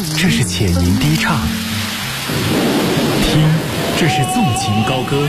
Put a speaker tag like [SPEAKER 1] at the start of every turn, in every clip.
[SPEAKER 1] 这是浅吟低唱；听，这是纵情高歌；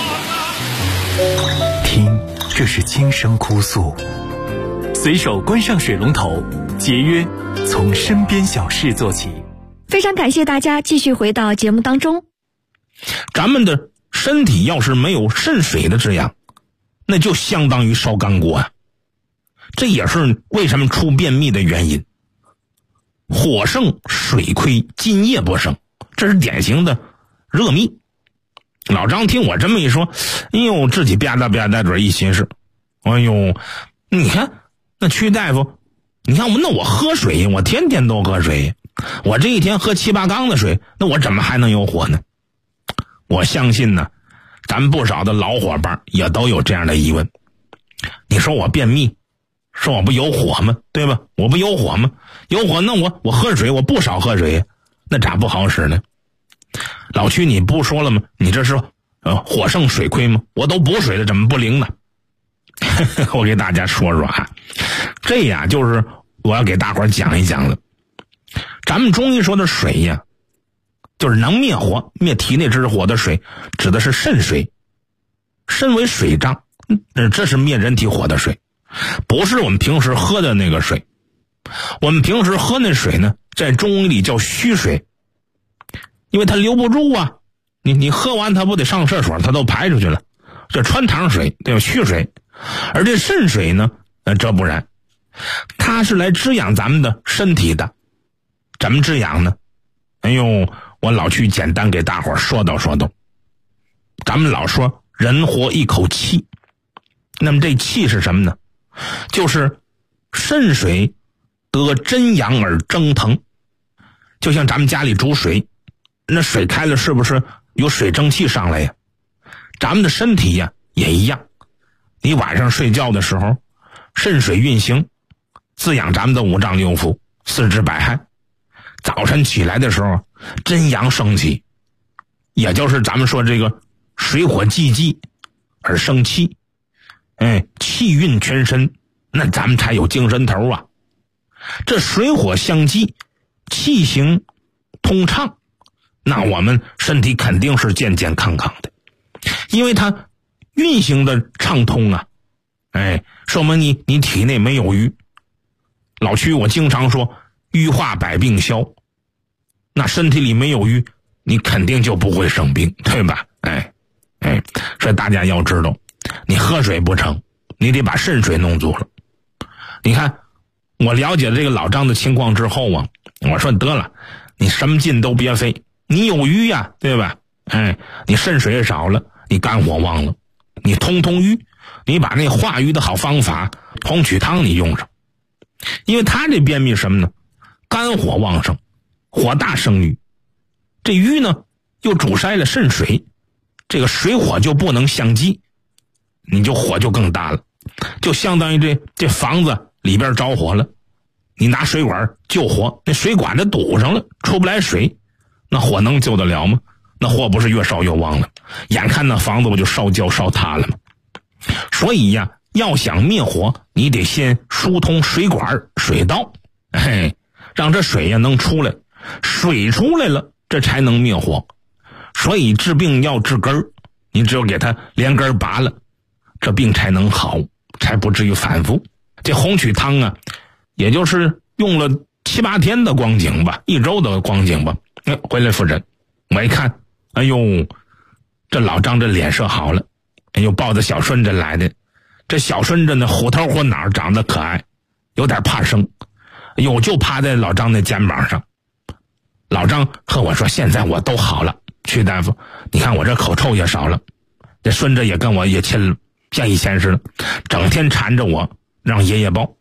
[SPEAKER 1] 听，这是轻声哭诉。随手关上水龙头，节约从身边小事做起。
[SPEAKER 2] 非常感谢大家继续回到节目当中。
[SPEAKER 3] 咱们的身体要是没有肾水的滋养，那就相当于烧干锅啊！这也是为什么出便秘的原因。火盛水亏，津液不生，这是典型的热秘。老张听我这么一说，哎呦，自己吧嗒吧嗒嘴一心事，哎呦，你看那曲大夫，你看我喝水，我天天都喝水，我这一天喝7、8缸的水，那我怎么还能有火呢？我相信呢，咱不少的老伙伴也都有这样的疑问。你说我便秘，说我不有火吗？对吧？我不有火吗？有火，那我喝水，我不少喝水，那咋不好使呢？老屈，你不说了吗？你这是火盛水亏吗？我都补水了，怎么不灵呢？我给大家说说啊，这呀就是我要给大伙讲一讲了。咱们中医说的水呀，就是能灭火、灭体内之火的水，指的是肾水。肾为水脏，这是灭人体火的水，不是我们平时喝的那个水。我们平时喝那水呢，在中医里叫虚水，因为它留不住啊。你喝完它不得上厕所，它都排出去了，这穿堂水，对吧？虚水。而这肾水呢，这不然，它是来滋养咱们的身体的。怎么滋养呢？哎呦，我老去简单给大伙说道。咱们老说人活一口气，那么这气是什么呢？就是肾水得真阳而蒸腾。就像咱们家里煮水，那水开了是不是有水蒸气上来呀？咱们的身体呀也一样，你晚上睡觉的时候，肾水运行，滋养咱们的五脏六腑、四肢百骸。早晨起来的时候，真阳升起，也就是咱们说这个水火既济而生气，气运全身，那咱们才有精神头啊。这水火相济，气行通畅，那我们身体肯定是健健康康的，因为它运行的畅通啊，说明你体内没有瘀。老屈我经常说，瘀化百病消，那身体里没有瘀，你肯定就不会生病，对吧？所以大家要知道，你喝水不成，你得把肾水弄足了。你看我了解这个老张的情况之后啊，我说得了，你什么劲都别费，你有瘀呀，对吧？你肾水也少了，你肝火旺了，你通瘀，你把那化瘀的好方法红曲汤你用上。因为他这便秘什么呢？肝火旺盛，火大生瘀，这瘀呢又阻塞了肾水，这个水火就不能相济，你就火就更大了，就相当于这房子里边着火了，你拿水管救火，那水管子堵上了，出不来水，那火能救得了吗？那火不是越烧越旺了，眼看那房子不就烧焦烧塌了吗？所以呀，要想灭火，你得先疏通水管水道，让这水呀能出来，水出来了，这才能灭火。所以治病要治根儿，你只有给它连根拔了，这病才能好，才不至于反复。这红曲汤啊，也就是用了7、8天的光景吧，1周的光景吧，回来复诊，我一看，哎呦，这老张这脸色好了，抱着小孙子来的，这小孙子呢虎头虎脑，长得可爱，有点怕生，就趴在老张那肩膀上。老张和我说，现在我都好了，曲大夫，你看我这口臭也少了，这孙子也跟我也亲了，像以前似的，整天缠着我让爷爷抱。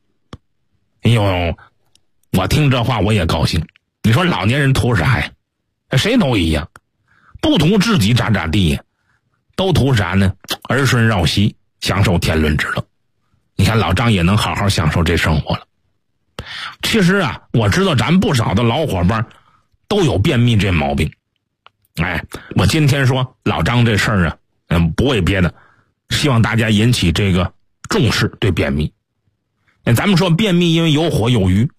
[SPEAKER 3] 我听这话我也高兴。你说老年人图啥呀？谁都一样，不图自己咋地呀，都图啥呢？儿孙绕膝，享受天伦之乐。你看老张也能好好享受这生活了。其实啊，我知道咱不少的老伙伴都有便秘这毛病。我今天说老张这事儿啊，不为别的，希望大家引起这个重视对便秘。咱们说便秘因为有火有瘀，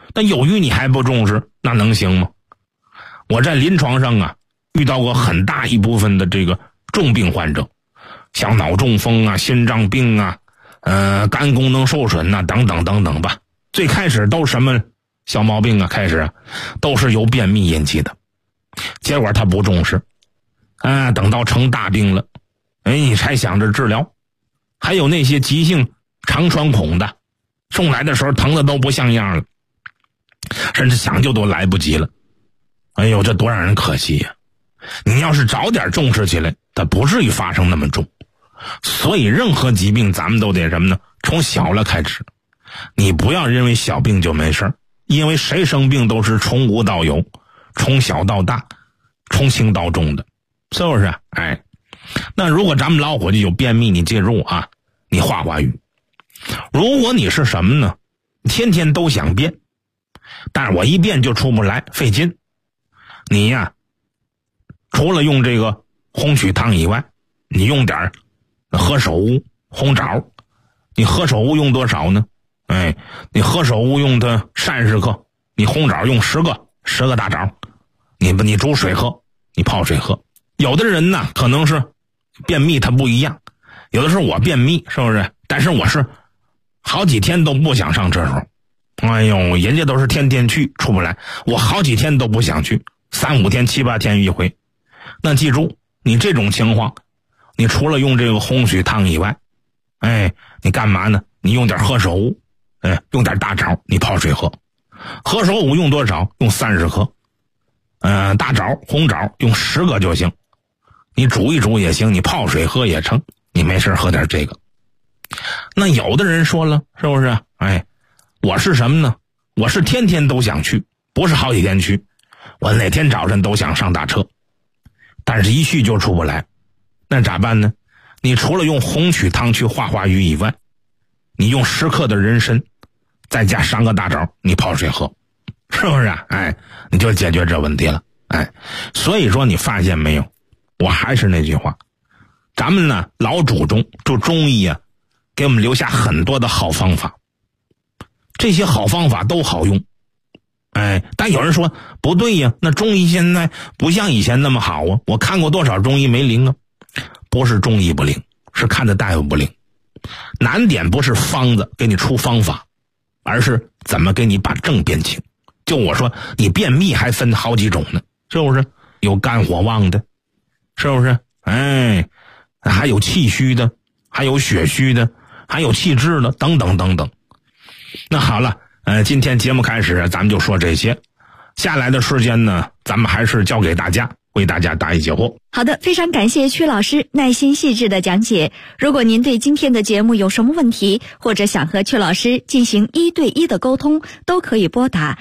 [SPEAKER 3] 但由于你还不重视，那能行吗？我在临床上啊，遇到过很大一部分的这个重病患者，像脑中风啊、心脏病啊、肝功能受损啊等等等等吧。最开始都是什么小毛病啊？开始啊，都是由便秘引起的，结果他不重视，等到成大病了，你才想着治疗。还有那些急性肠穿孔的，送来的时候疼的都不像样了，甚至抢救都来不及了。哎呦，这多让人可惜呀！你要是早点重视起来，它不至于发生那么重。所以任何疾病咱们都得什么呢？从小了开始。你不要认为小病就没事，因为谁生病都是从无到有，从小到大，从轻到重的，是不是？那如果咱们老伙计有便秘，你记住啊，你化化瘀。如果你是什么呢？天天都想便，但是我一便就出不来，费劲。你呀，除了用这个红曲汤以外，你用点何首乌、红枣。你何首乌用多少呢？你何首乌用的30克，你红枣用10个大枣，你煮水喝，你泡水喝。有的人呢，可能是便秘，它不一样。有的时候我便秘，是不是？但是我是好几天都不想上厕所。人家都是天天去，出不来，我好几天都不想去，3、5天、7、8天一回。那记住，你这种情况，你除了用这个红曲汤以外，你干嘛呢？你用点何首乌，用点大枣，你泡水喝。何首乌用多少？用30克。大枣、红枣用10个就行。你煮一煮也行，你泡水喝也成。你没事喝点这个。那有的人说了，是不是？我是什么呢？我是天天都想去，不是好几天去。我哪天早晨都想上大车，但是一去就出不来。那咋办呢？你除了用红曲汤去化化瘀以外，你用10克的人参，再加3个大枣，你泡水喝，是不是？你就解决这问题了。所以说你发现没有，我还是那句话，咱们呢老祖宗就中医啊，给我们留下很多的好方法，这些好方法都好用。但有人说不对呀，那中医现在不像以前那么好啊，我看过多少中医没灵啊。不是中医不灵，是看的大夫不灵。难点不是方子给你出方法，而是怎么给你把症辨清。就我说，你便秘还分好几种呢，是不是？有肝火旺的，是不是？还有气虚的，还有血虚的，还有气滞的，等等等等。那好了，今天节目开始咱们就说这些，下来的时间呢，咱们还是交给大家，为大家答疑解惑。
[SPEAKER 2] 好的，非常感谢曲老师耐心细致的讲解。如果您对今天的节目有什么问题，或者想和曲老师进行1对1的沟通，都可以拨打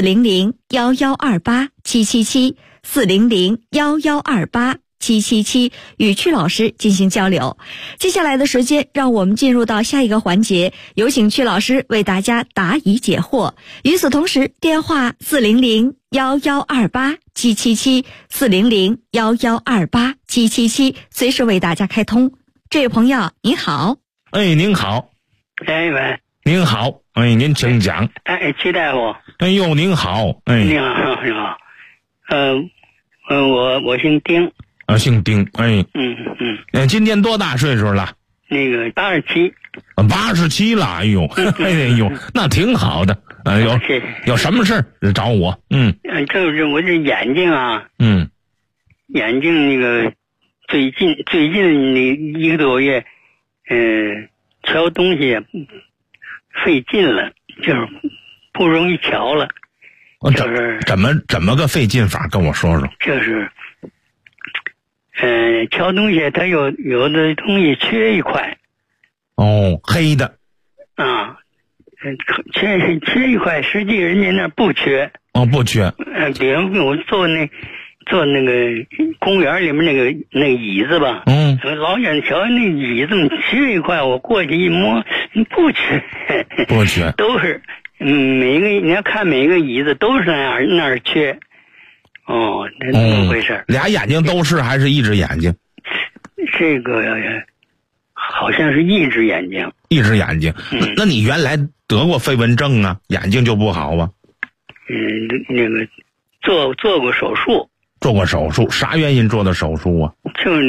[SPEAKER 2] 400-1128-777，400-1128-777，与曲老师进行交流。接下来的时间，让我们进入到下一个环节，有请曲老师为大家答疑解惑。与此同时，电话400-1128-777，400-1128-777，随时为大家开通。这位朋友您好。
[SPEAKER 3] 您好。
[SPEAKER 4] 喂，
[SPEAKER 3] 您好。您请讲。
[SPEAKER 4] 曲大夫。
[SPEAKER 3] 呦，您好。
[SPEAKER 4] 你好，你好。我姓丁。
[SPEAKER 3] 姓丁。今年多大岁数了？
[SPEAKER 4] 那个87。
[SPEAKER 3] 87了，哎呦，那挺好的。有什么事儿找我？
[SPEAKER 4] 就是我这眼睛啊，眼睛那个最近那1个多月，瞧东西也费劲了，就是不容易瞧了。就是
[SPEAKER 3] 怎么个费劲法？跟我说说。就是
[SPEAKER 4] 瞧东西它有的东西缺一块。
[SPEAKER 3] 黑的
[SPEAKER 4] 啊，缺一块，实际人家那不缺。
[SPEAKER 3] 不缺。
[SPEAKER 4] 比方说我坐那个公园里面那个椅子吧，老远瞧那椅子缺一块，我过去一摸，不缺，都是每个你要看每个椅子都是那儿缺。那怎么回事？
[SPEAKER 3] 俩眼睛都是还是一只眼睛？
[SPEAKER 4] 这个好像是一只眼睛。
[SPEAKER 3] 一只眼睛。那你原来得过飞蚊症啊？眼睛就不好啊？
[SPEAKER 4] 那个做过手术。
[SPEAKER 3] 做过手术，啥原因做的手术啊？
[SPEAKER 4] 就是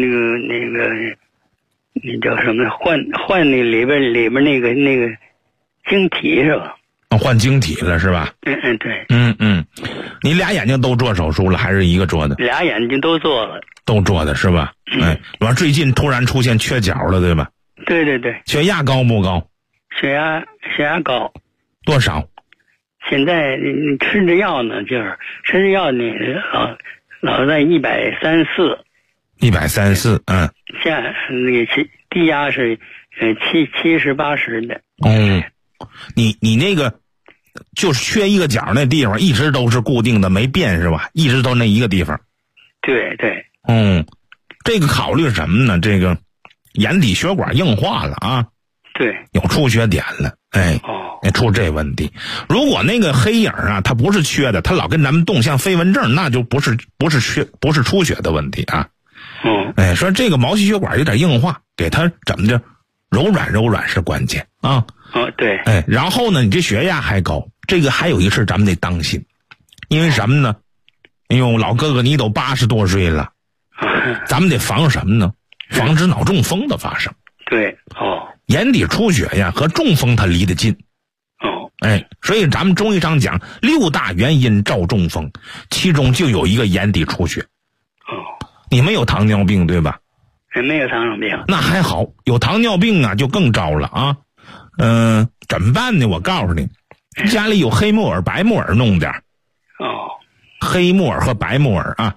[SPEAKER 4] 那叫什么换那里边那个晶体是吧？
[SPEAKER 3] 换晶体了是吧？
[SPEAKER 4] 对。
[SPEAKER 3] 你俩眼睛都做手术了，还是一个做的？
[SPEAKER 4] 俩眼睛都做了。都
[SPEAKER 3] 做的是吧？完最近突然出现缺角了，对吧？
[SPEAKER 4] 对对对。
[SPEAKER 3] 血压高不高？
[SPEAKER 4] 血压高。多
[SPEAKER 3] 少？
[SPEAKER 4] 现在吃着药呢，就是吃着药呢，老在134。
[SPEAKER 3] 134，
[SPEAKER 4] 下那个低压是70、80的。
[SPEAKER 3] 你那个就是缺一个角那地方一直都是固定的，没变是吧？一直都那一个地方。
[SPEAKER 4] 对对。
[SPEAKER 3] 这个考虑什么呢？这个眼底血管硬化了啊。
[SPEAKER 4] 对。有
[SPEAKER 3] 出血点了，出这问题。如果那个黑影啊，它不是缺的，它老跟咱们动像飞蚊症，那就不是出血的问题啊。说这个毛细血管有点硬化，给它怎么着柔软是关键啊。
[SPEAKER 4] 对。
[SPEAKER 3] 然后呢，你这血压还高，这个还有一事咱们得当心，因为什么呢？哎呦，老哥哥你都80多岁了，咱们得防什么呢？防止脑中风的发生。
[SPEAKER 4] 对。
[SPEAKER 3] 眼底出血呀和中风它离得近。所以咱们中医上讲6大原因招中风，其中就有一个眼底出血。你没有糖尿病对吧？
[SPEAKER 4] 没有糖尿病。
[SPEAKER 3] 那还好，有糖尿病啊就更糟了啊。怎么办呢？我告诉你，家里有黑木耳、白木耳弄点。黑木耳和白木耳啊。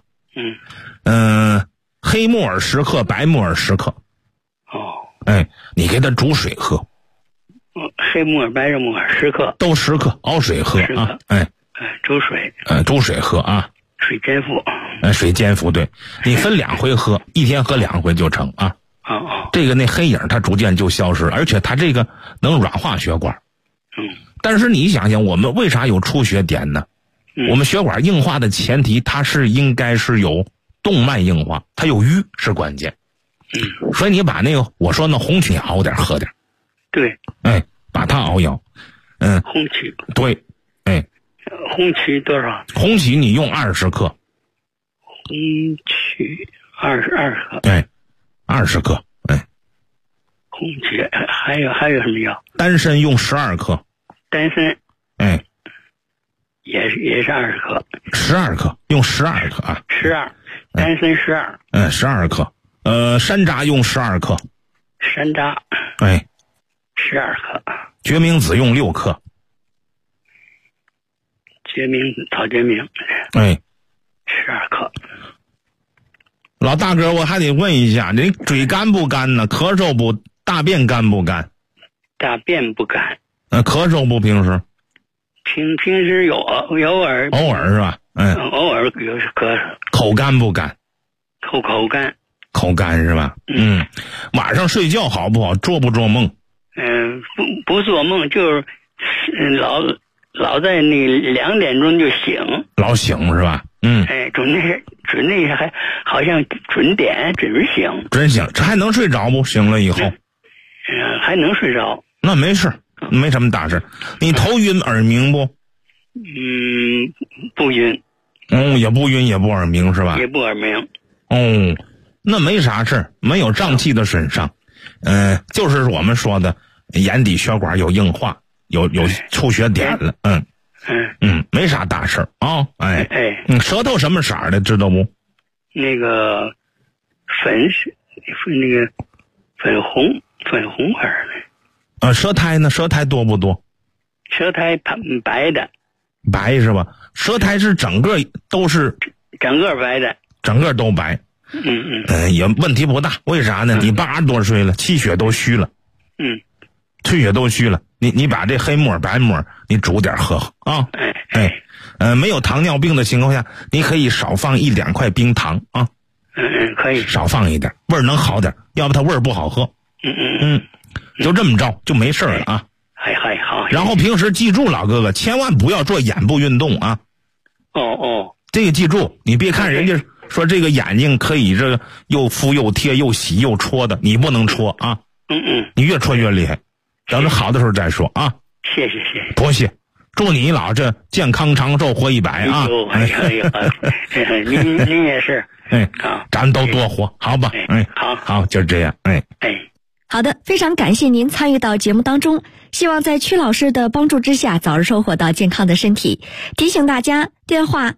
[SPEAKER 3] 黑木耳10克，白木耳10克。你给它煮水喝。
[SPEAKER 4] 黑木耳、白木耳10克。
[SPEAKER 3] 都10克，熬水喝啊。
[SPEAKER 4] 煮水。
[SPEAKER 3] 煮水喝啊。
[SPEAKER 4] 水煎服。
[SPEAKER 3] 水煎服，对，你分2回喝，一天喝2回就成啊。这个那黑影它逐渐就消失，而且它这个能软化血管。但是你想想，我们为啥有出血点呢？我们血管硬化的前提，它是应该是有动脉硬化，它有瘀是关键。所以你把那个我说那红曲熬点喝点。
[SPEAKER 4] 对。
[SPEAKER 3] 把它熬药。
[SPEAKER 4] 红曲。
[SPEAKER 3] 对。
[SPEAKER 4] 红曲多少？
[SPEAKER 3] 红曲你用20克。
[SPEAKER 4] 红曲22克。
[SPEAKER 3] 20克。
[SPEAKER 4] 红曲还有什么药？
[SPEAKER 3] 丹参用12克。
[SPEAKER 4] 丹参。也是20克。
[SPEAKER 3] 12克，用12克啊。
[SPEAKER 4] 12。丹参12。
[SPEAKER 3] 12克。山楂用12克。
[SPEAKER 4] 山楂。12克。
[SPEAKER 3] 决明子用6克。
[SPEAKER 4] 草决明。12克。
[SPEAKER 3] 老大哥，我还得问一下，你嘴干不干呢？咳嗽不？大便干不干？
[SPEAKER 4] 大便不干。
[SPEAKER 3] 咳嗽不？平时？
[SPEAKER 4] 平时有偶尔。
[SPEAKER 3] 偶尔是吧？
[SPEAKER 4] 偶尔有咳嗽。
[SPEAKER 3] 口干不干？
[SPEAKER 4] 口干。
[SPEAKER 3] 口干是吧？晚上睡觉好不好？做不做梦？
[SPEAKER 4] 不做梦，就是老在那2点钟就醒。老醒
[SPEAKER 3] 是吧？
[SPEAKER 4] 准那还好像准醒。
[SPEAKER 3] 准醒，这还能睡着不？醒了以后。
[SPEAKER 4] 还能睡着。
[SPEAKER 3] 那没事，没什么大事。你头晕耳鸣不？
[SPEAKER 4] 不晕。
[SPEAKER 3] 也不晕也不耳鸣是吧？
[SPEAKER 4] 也不耳鸣。
[SPEAKER 3] 那没啥事，没有胀气的损伤。就是我们说的眼底血管有硬化，有出血点了。没啥大事啊。舌头什么色儿的知道不？
[SPEAKER 4] 那个粉红色
[SPEAKER 3] 的。舌苔呢？舌苔多不多？
[SPEAKER 4] 舌苔白的。
[SPEAKER 3] 白是吧？舌苔是整个都是。
[SPEAKER 4] 整个白的。
[SPEAKER 3] 整个都白。也问题不大。为啥呢？你80多岁了，气血都虚了。气血都虚了。你把这黑木耳、白木耳你煮点喝啊。没有糖尿病的情况下，你可以少放1-2块冰糖啊。
[SPEAKER 4] 可以
[SPEAKER 3] 少放一点，味儿能好点，要不它味儿不好喝。就这么着就没事了啊。好。然后平时记住，老哥哥千万不要做眼部运动啊。这个记住，你别看人家说这个眼睛可以这个又敷又贴又洗又戳的，你不能戳啊。你越戳越厉害。等着好的时候再说啊。
[SPEAKER 4] 谢谢。
[SPEAKER 3] 不谢。 祝你老这健康长寿活100啊！
[SPEAKER 4] 您也是。
[SPEAKER 3] 好，咱们都多活，好吧？好，就这样。
[SPEAKER 2] 好的，非常感谢您参与到节目当中，希望在曲老师的帮助之下，早日收获到健康的身体。提醒大家，电话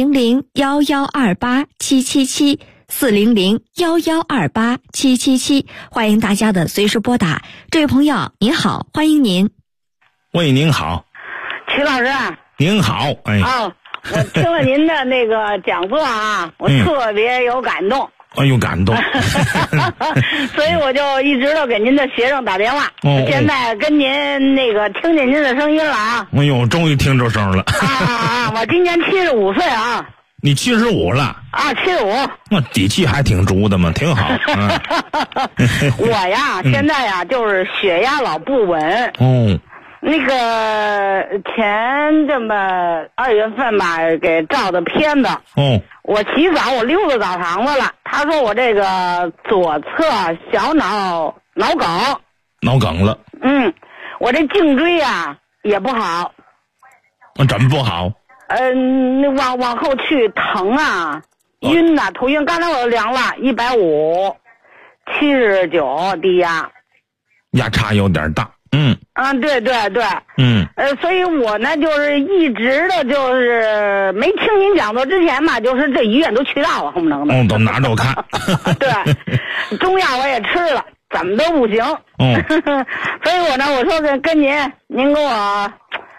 [SPEAKER 2] 400-1128-777，400-1128-777，欢迎大家的随时拨打。这位朋友您好，欢迎您。
[SPEAKER 3] 喂，您好，
[SPEAKER 5] 曲老师。
[SPEAKER 3] 您好，
[SPEAKER 5] 我听了您的那个讲座啊，我特别有感动。
[SPEAKER 3] 感动。
[SPEAKER 5] 所以我就一直都给您的学生打电话。现在跟您那个听见您的声音了啊。
[SPEAKER 3] 终于听着声了。
[SPEAKER 5] 我今年75岁啊。
[SPEAKER 3] 你75了
[SPEAKER 5] ？75。
[SPEAKER 3] 那底气还挺足的嘛，挺好。
[SPEAKER 5] 我呀，现在呀，就是血压老不稳。那个前这么2月份吧，给照的片子。我洗澡，我溜达澡堂子了。他说我这个左侧小脑梗
[SPEAKER 3] 了。
[SPEAKER 5] 我这颈椎啊也不好。
[SPEAKER 3] 怎么不好？
[SPEAKER 5] 往后去疼啊，晕呐，头晕。刚才我量了150， 79低压，
[SPEAKER 3] 压差有点大。
[SPEAKER 5] 对。所以我呢，就是一直的，就是没听您讲座之前嘛，就是这医院都去到了，恨不能的。
[SPEAKER 3] 都哪都看。
[SPEAKER 5] 对，中药我也吃了，怎么都不行。所以我呢，我说跟您给我，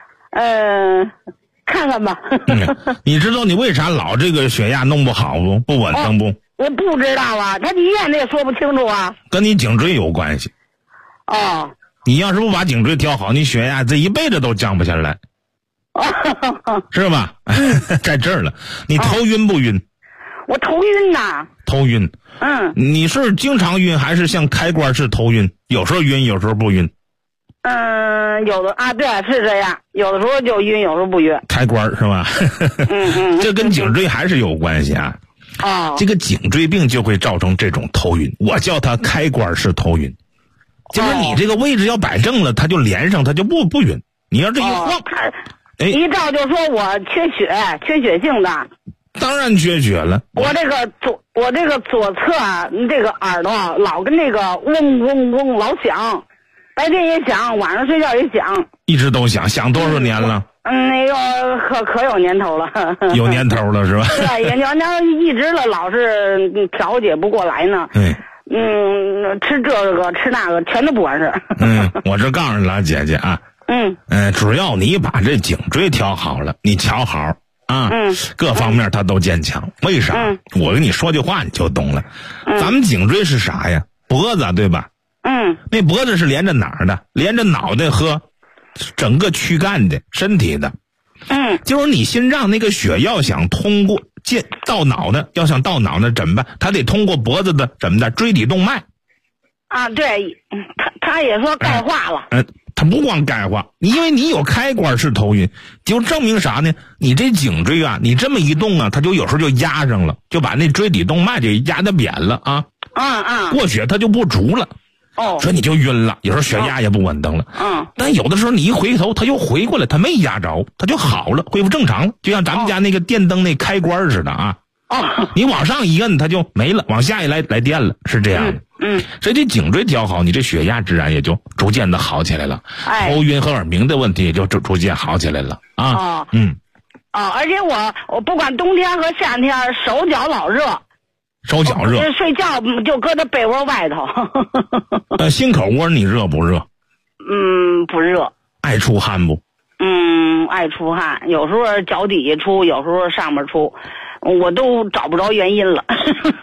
[SPEAKER 5] 看看吧。
[SPEAKER 3] 你知道你为啥老这个血压弄不好不稳定不？
[SPEAKER 5] 我不知道啊，他医院也说不清楚啊。
[SPEAKER 3] 跟你颈椎有关系。你要是不把颈椎调好，你血压这一辈子都降不下来。是吧？在这儿了。你头晕不晕？
[SPEAKER 5] 我头晕呐。
[SPEAKER 3] 头晕。你是经常晕还是像开关式头晕？有时候晕，有时候不晕。
[SPEAKER 5] 有的对，是这样，有的时候就晕，有时候不晕。
[SPEAKER 3] 开关是吧？这跟颈椎还是有关系啊。这个颈椎病就会造成这种头晕，我叫它开关式头晕。就是你这个位置要摆正了，它就连上，它就不晕。你要这一晃，
[SPEAKER 5] 一照就说我缺血性的。
[SPEAKER 3] 当然缺血了。
[SPEAKER 5] 我这个左侧这个耳朵老跟那个嗡嗡嗡老响，白天也响，晚上睡觉也响。一
[SPEAKER 3] 直都响多少年了？
[SPEAKER 5] 那个可有年头了。
[SPEAKER 3] 有年头了是吧？
[SPEAKER 5] 对，也年头一直了，老是调节不过来呢。吃这个吃那个全都不完事。
[SPEAKER 3] 我这告诉你了，姐姐啊。只要你把这颈椎调好了，你瞧好啊，各方面它都坚强。为啥？我跟你说句话你就懂了。咱们颈椎是啥呀？脖子对吧？那脖子是连着哪儿的？连着脑袋和整个躯干的身体的。就是你心脏那个血要想通过到脑袋，要想到脑袋怎么办？它得通过脖子的怎么的椎体动脉。
[SPEAKER 5] 对，他也说钙化了。
[SPEAKER 3] 它不光钙化，因为你有开关式头晕，就证明啥呢？你这颈椎啊，你这么一动啊，它就有时候就压上了，就把那椎体动脉就压得扁了啊。过血它就不足了。所以你就晕了，有时候血压也不稳定了。但有的时候你一回头，它又回过来，它没压着，它就好了，恢复正常了，就像咱们家那个电灯那开关似的啊。你往上一摁，它就没了，往下一来电了，是这样的。所以这颈椎调好，你这血压自然也就逐渐的好起来了。头晕和耳鸣的问题也就逐渐好起来了啊。
[SPEAKER 5] 而且我不管冬天和夏天，手脚老热。
[SPEAKER 3] 手脚热，
[SPEAKER 5] 睡觉就搁在被窝外头。
[SPEAKER 3] 心口窝你热不热？
[SPEAKER 5] 不热。
[SPEAKER 3] 爱出汗不？
[SPEAKER 5] 爱出汗，有时候脚底下出，有时候上面出，我都找不着原因了。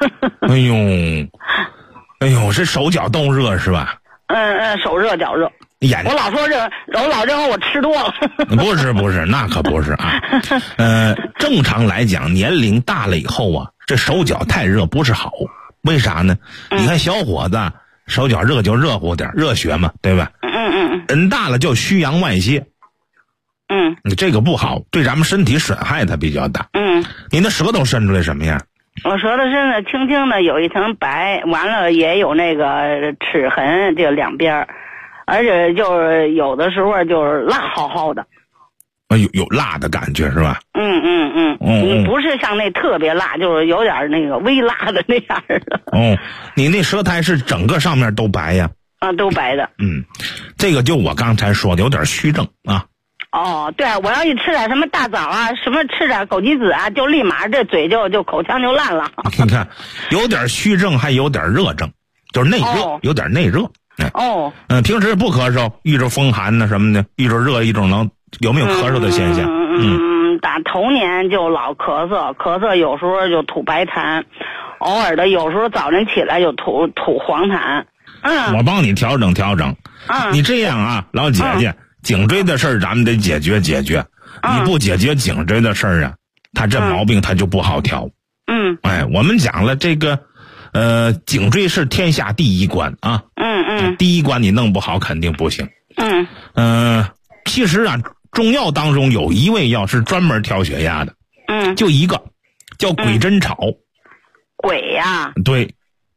[SPEAKER 3] 哎呦，这手脚都热是吧？
[SPEAKER 5] 手热脚热。我老说我老认为我吃多了。
[SPEAKER 3] 不是，那可不是啊。正常来讲，年龄大了以后啊，这手脚太热不是好。为啥呢？你看小伙子手脚热就热乎点，热血嘛，对吧？人大了就虚阳外泄。你这个不好，对咱们身体损害它比较大。你那舌头伸出来什么样？
[SPEAKER 5] 我舌头伸的轻轻的，有一层白，完了也有那个齿痕，就两边，而且就是有的时候就是辣好好的。
[SPEAKER 3] 有辣的感觉是吧？
[SPEAKER 5] 不是像那特别辣，就是有点那个微辣的那样的。
[SPEAKER 3] 你那舌苔是整个上面都白呀？
[SPEAKER 5] 都白的。
[SPEAKER 3] 这个就我刚才说的有点虚症啊。
[SPEAKER 5] 对，我要一吃点什么大枣啊，什么吃点枸杞子啊，就立马这嘴就口腔就烂了。
[SPEAKER 3] 你看，有点虚症，还有点热症，就是内热，有点内热。平时不咳嗽，遇着风寒呢什么的，遇着热一种冷，有没有咳嗽的现象？
[SPEAKER 5] 打头年就老咳嗽有时候就吐白痰，偶尔的有时候早晨起来就吐黄痰。
[SPEAKER 3] 我帮你调整调整。你这样啊，老姐姐，颈椎的事儿咱们得解决解决。你不解决颈椎的事儿啊，他这毛病他就不好调。我们讲了这个，颈椎是天下第一关啊。第一关你弄不好肯定不行。其实啊，中药当中有一味药是专门调血压的。就一个，叫鬼针草。
[SPEAKER 5] 鬼呀？
[SPEAKER 3] 对。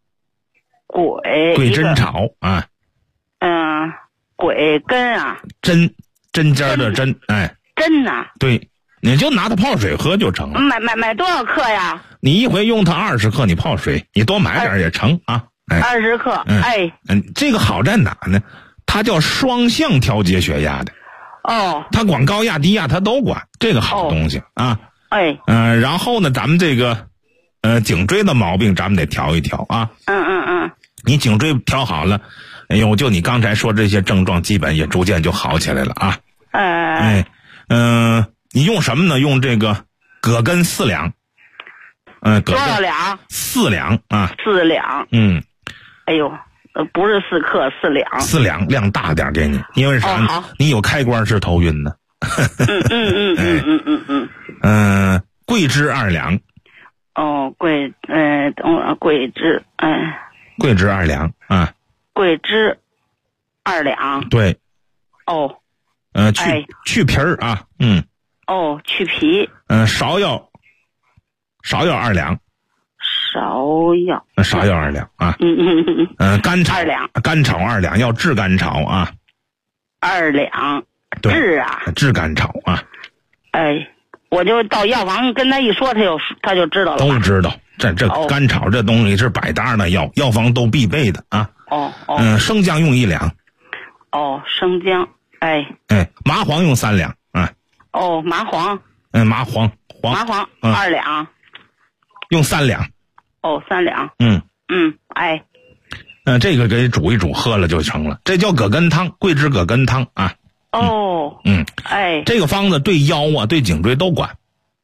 [SPEAKER 3] 鬼针草啊。
[SPEAKER 5] 鬼根啊。
[SPEAKER 3] 针尖的针，
[SPEAKER 5] 针呐。
[SPEAKER 3] 对，你就拿它泡水喝就成了。
[SPEAKER 5] 买多少克呀？
[SPEAKER 3] 你一回用它20克，你泡水，你多买点也成啊。
[SPEAKER 5] 20克。
[SPEAKER 3] 这个好在哪呢？它叫双向调节血压的。它管高压低压它都管，这个好东西啊。然后呢，咱们这个颈椎的毛病咱们得调一调啊。你颈椎调好了，就你刚才说这些症状基本也逐渐就好起来了啊。你用什么呢？用这个葛根4两。
[SPEAKER 5] 多少两
[SPEAKER 3] ？4两啊。
[SPEAKER 5] 4两。哎呦，不是4克，4两。
[SPEAKER 3] 4两，量大点给你，因为啥？你有开关是头晕的。桂枝2两。
[SPEAKER 5] 桂枝，
[SPEAKER 3] 桂枝2两啊。
[SPEAKER 5] 桂枝2两。
[SPEAKER 3] 对。去皮儿啊。
[SPEAKER 5] 去皮。
[SPEAKER 3] 芍药2两。芍药2两啊。甘草2两。甘草2两，要炙甘草啊。
[SPEAKER 5] 2两。炙啊。
[SPEAKER 3] 炙甘草啊。
[SPEAKER 5] 我就到药房跟他一说，他就知道了。
[SPEAKER 3] 都知道，这甘草这东西是百搭的药，药房都必备的啊。生姜用1两。
[SPEAKER 5] 生姜。
[SPEAKER 3] 麻黄用3两啊。
[SPEAKER 5] 麻黄。
[SPEAKER 3] 麻黄2两。用3两。
[SPEAKER 5] 3两。
[SPEAKER 3] 这个给煮一煮喝了就成了，这叫葛根汤，桂枝葛根汤啊。这个方子对腰啊对颈椎都管。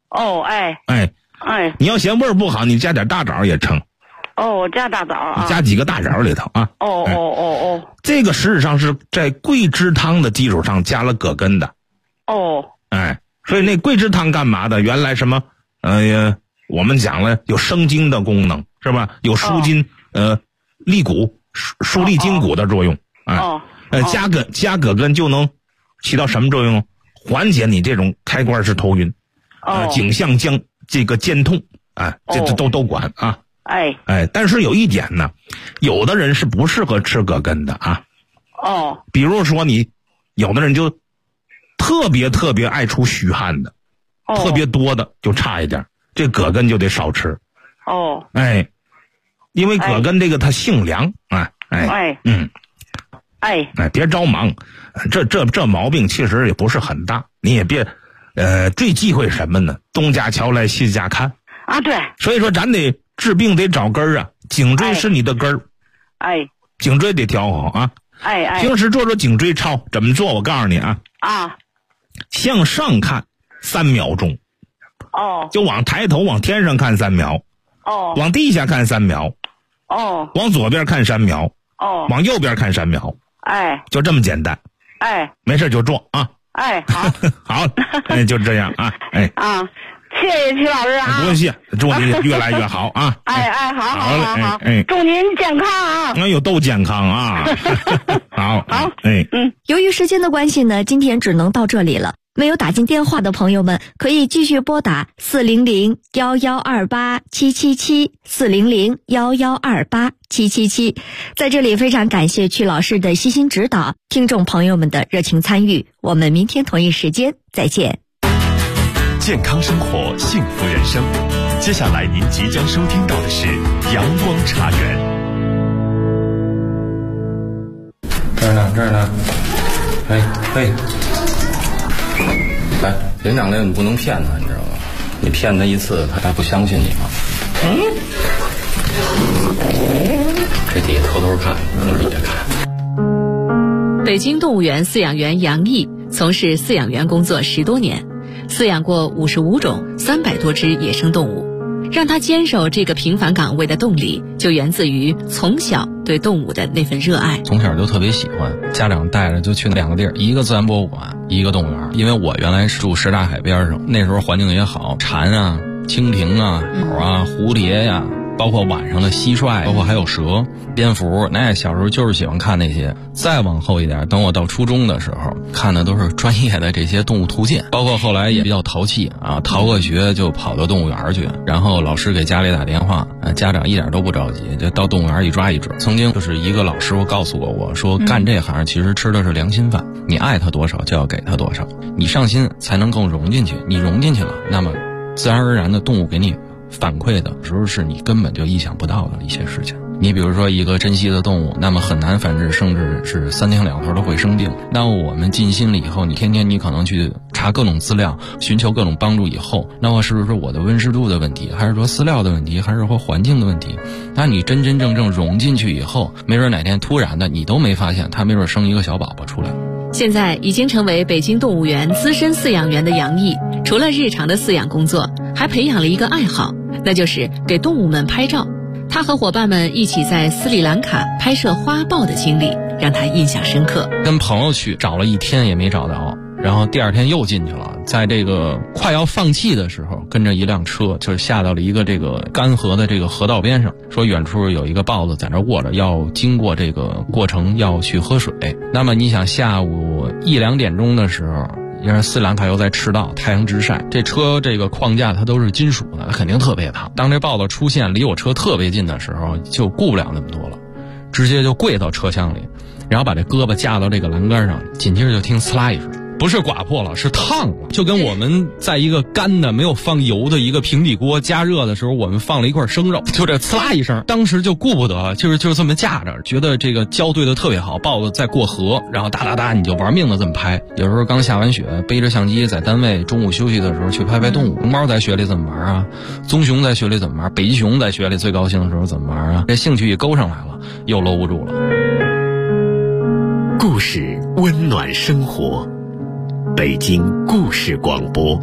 [SPEAKER 3] 你要嫌味儿不好，你加点大枣也成。
[SPEAKER 5] 加大枣啊。
[SPEAKER 3] 加几个大枣里头啊。这个实质上是在桂枝汤的基础上加了葛根的。所以那桂枝汤干嘛的？原来什么我们讲了有生津的功能是吧？有舒筋利骨疏利筋骨的作用。加葛根就能起到什么作用？缓解你这种开关式头晕。颈项这个肩痛这都管啊。但是有一点呢，有的人是不适合吃葛根的啊。比如说你有的人就特别爱出虚汗的，特别多的就差一点，这葛根就得少吃。因为葛根这个它性凉别着忙，这毛病其实也不是很大，你也别最忌讳什么呢？东家瞧来西家看
[SPEAKER 5] 啊。对，
[SPEAKER 3] 所以说咱得治病得找根儿啊，颈椎是你的根儿。颈椎得调好啊。平时做颈椎操怎么做？我告诉你啊。向上看3秒钟。就往抬头往天上看3秒。往地下看3秒。往左边看3秒。往右边看3秒。就这么简单。没事就做啊。
[SPEAKER 5] 好。
[SPEAKER 3] 好。就这样啊。
[SPEAKER 5] 谢谢曲老师啊。
[SPEAKER 3] 不用谢，祝你越来越好啊。
[SPEAKER 5] 好。祝您健康啊。
[SPEAKER 3] 都健康啊。好。
[SPEAKER 2] 由于时间的关系呢，今天只能到这里了。 没有打进电话的朋友们，可以继续拨打400-1128-777，400-1128-777。在这里非常感谢曲老师的悉心指导，听众朋友们的热情参与。我们明天同一时间再见。
[SPEAKER 1] 健康生活，幸福人生。接下来您即将收听到的是阳光茶园。
[SPEAKER 6] 这儿呢，嘿，来，连长来，你不能骗他，你知道吗？你骗他一次，他还不相信你吗？这底下偷偷看，那底下看。
[SPEAKER 7] 北京动物园饲养员杨毅从事饲养员工作10多年，饲养过55种300多只野生动物。让他坚守这个平凡岗位的动力，就源自于从小对动物的那份热爱。
[SPEAKER 8] 从小就特别喜欢，家长带着就去2个地儿，一个自然博物馆，一个动物园。因为我原来是住什刹海边上，那时候环境也好，蝉啊、蜻蜓啊、鸟啊、蝴蝶呀，包括晚上的蟋蟀，包括还有蛇、蝙蝠，那小时候就是喜欢看那些。再往后一点，等我到初中的时候，看的都是专业的这些动物图鉴，包括后来也比较淘气啊，逃个学就跑到动物园去，然后老师给家里打电话，家长一点都不着急，就到动物园一抓一只。曾经就是一个老师傅告诉过我说，干这行其实吃的是良心饭，你爱他多少就要给他多少，你上心才能更融进去，你融进去了，那么自然而然的动物给你反馈的时候是你根本就意想不到的一些事情。你比如说一个珍稀的动物，那么很难繁殖，甚至是3天2头都会生病。那我们尽心了以后，你天天你可能去查各种资料，寻求各种帮助以后，那么是不是我的温湿度的问题，还是说饲料的问题，还是说环境的问题？那你真真正正融进去以后，没准哪天突然的你都没发现，它没准生一个小宝宝出来。
[SPEAKER 7] 现在已经成为北京动物园资深饲养员的杨毅，除了日常的饲养工作，还培养了一个爱好，那就是给动物们拍照。他和伙伴们一起在斯里兰卡拍摄花豹的经历让他印象深刻。
[SPEAKER 8] 跟朋友去找了1天也没找到，然后第2天又进去了，在这个快要放弃的时候，跟着一辆车就是下到了一个这个干河的这个河道边上，说远处有一个豹子在那卧着，要经过这个过程要去喝水。那么你想下午1、2点钟的时候，因为斯里兰卡又在赤道，太阳直晒，这车这个框架它都是金属的，它肯定特别烫。当这豹子出现离我车特别近的时候，就顾不了那么多了，直接就跪到车厢里，然后把这胳膊架到这个栏杆上，紧接着就听呲啦一声，不是刮破了，是烫了，就跟我们在一个干的没有放油的一个平底锅加热的时候，我们放了一块生肉，就这呲啦一声，当时就顾不得，就是这么架着，觉得这个交对的特别好，豹子在过河，然后哒哒哒你就玩命的这么拍。有时候刚下完雪，背着相机在单位中午休息的时候去拍拍动物，熊猫在雪里怎么玩啊，棕熊在雪里怎么玩，北极熊在雪里最高兴的时候怎么玩啊，这兴趣一勾上来了，又搂不住了。
[SPEAKER 1] 故事温暖生活，北京故事广播。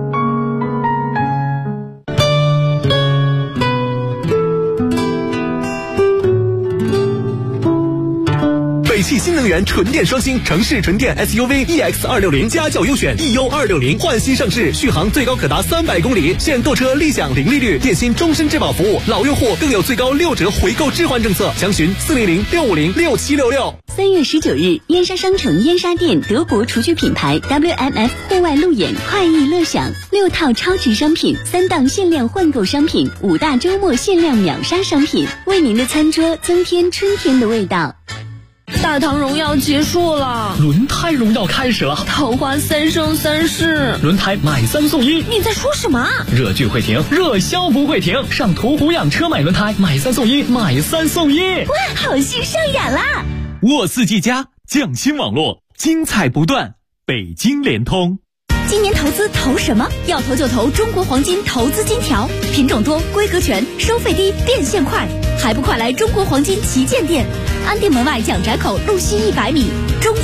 [SPEAKER 1] 北汽新能源纯电双星城市纯电 SUV EX260家轿优选 EU260 焕新上市，续航最高可达300公里，现购车立享零利率，电信终身质保服务，老用户更有最高6折回购置换政策，详询400-650-6766。
[SPEAKER 9] 3月19日，燕莎商城燕莎店德国厨具品牌 WMF 户外路演快意乐享，6套超值商品，3档限量换购商品，5大周末限量秒杀商品，为您的餐桌增添春天的味道。
[SPEAKER 10] 大唐荣耀结束了，
[SPEAKER 11] 轮胎荣耀开始了，
[SPEAKER 10] 桃花3生3世，
[SPEAKER 11] 轮胎买3送1。
[SPEAKER 10] 你在说什么？
[SPEAKER 11] 热剧会停，热销不会停，上途虎养车买轮胎，买3送1，买3送1。
[SPEAKER 10] 哇，好戏上演啦！
[SPEAKER 1] 沃斯技嘉，匠心网络，精彩不断。北京联通。
[SPEAKER 2] 今年投资投什么？要投就投中国黄金投资金条，品种多，规格全，收费低，变现快，还不快来中国黄金旗舰店？安定门外蒋宅口路西100米。中